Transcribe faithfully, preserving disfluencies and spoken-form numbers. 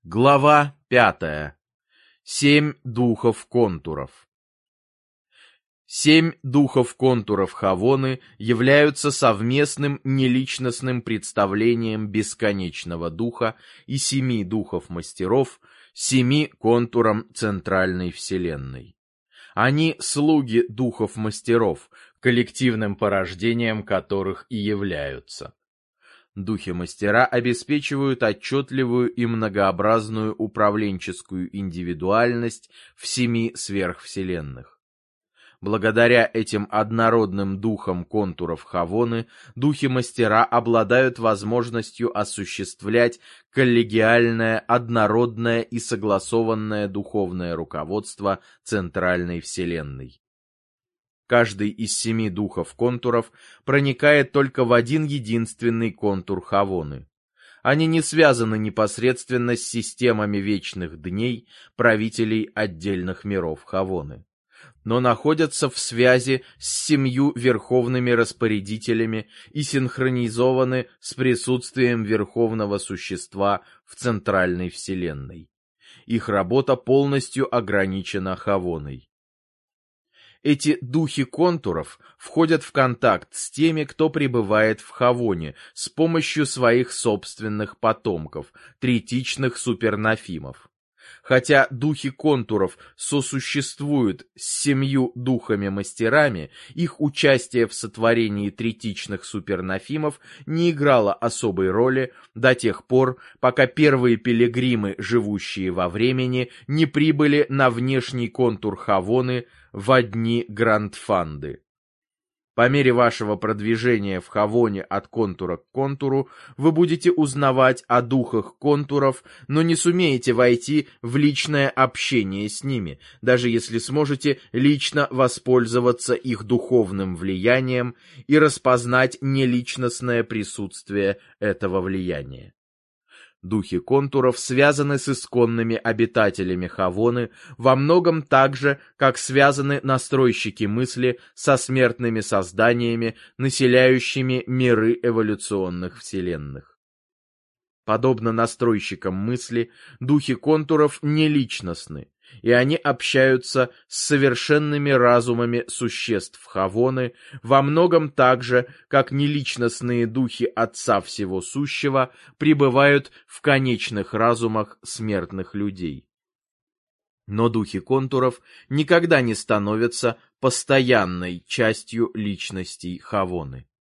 Глава пятая. Семь духов контуров. Семь духов контуров Хавоны являются совместным неличностным представлением бесконечного духа и семи духов мастеров, семи контурам центральной вселенной. Они слуги духов мастеров, коллективным порождением которых и являются. Духи-мастера обеспечивают отчетливую и многообразную управленческую индивидуальность в семи сверхвселенных. Благодаря этим однородным духам контуров Хавоны, духи-мастера обладают возможностью осуществлять коллегиальное, однородное и согласованное духовное руководство центральной вселенной. Каждый из семи духов контуров проникает только в один единственный контур Хавоны. Они не связаны непосредственно с системами вечных дней правителей отдельных миров Хавоны, но находятся в связи с семью верховными распорядителями и синхронизованы с присутствием верховного существа в центральной вселенной. Их работа полностью ограничена Хавоной. Эти духи контуров входят в контакт с теми, кто пребывает в Хавоне, с помощью своих собственных потомков, третичных супернафимов. Хотя духи контуров сосуществуют с семью духами-мастерами, их участие в сотворении третичных супернафимов не играло особой роли до тех пор, пока первые пилигримы, живущие во времени, не прибыли на внешний контур Хавоны во дни Грандфанды. По мере вашего продвижения в Хавоне от контура к контуру, вы будете узнавать о духах контуров, но не сумеете войти в личное общение с ними, даже если сможете лично воспользоваться их духовным влиянием и распознать неличностное присутствие этого влияния. Духи контуров связаны с исконными обитателями Хавоны во многом так же, как связаны настройщики мысли со смертными созданиями, населяющими миры эволюционных вселенных. Подобно настройщикам мысли, духи контуров неличностны, и они общаются с совершенными разумами существ Хавоны во многом так же, как неличностные духи Отца Всего Сущего пребывают в конечных разумах смертных людей. Но духи контуров никогда не становятся постоянной частью личностей Хавоны.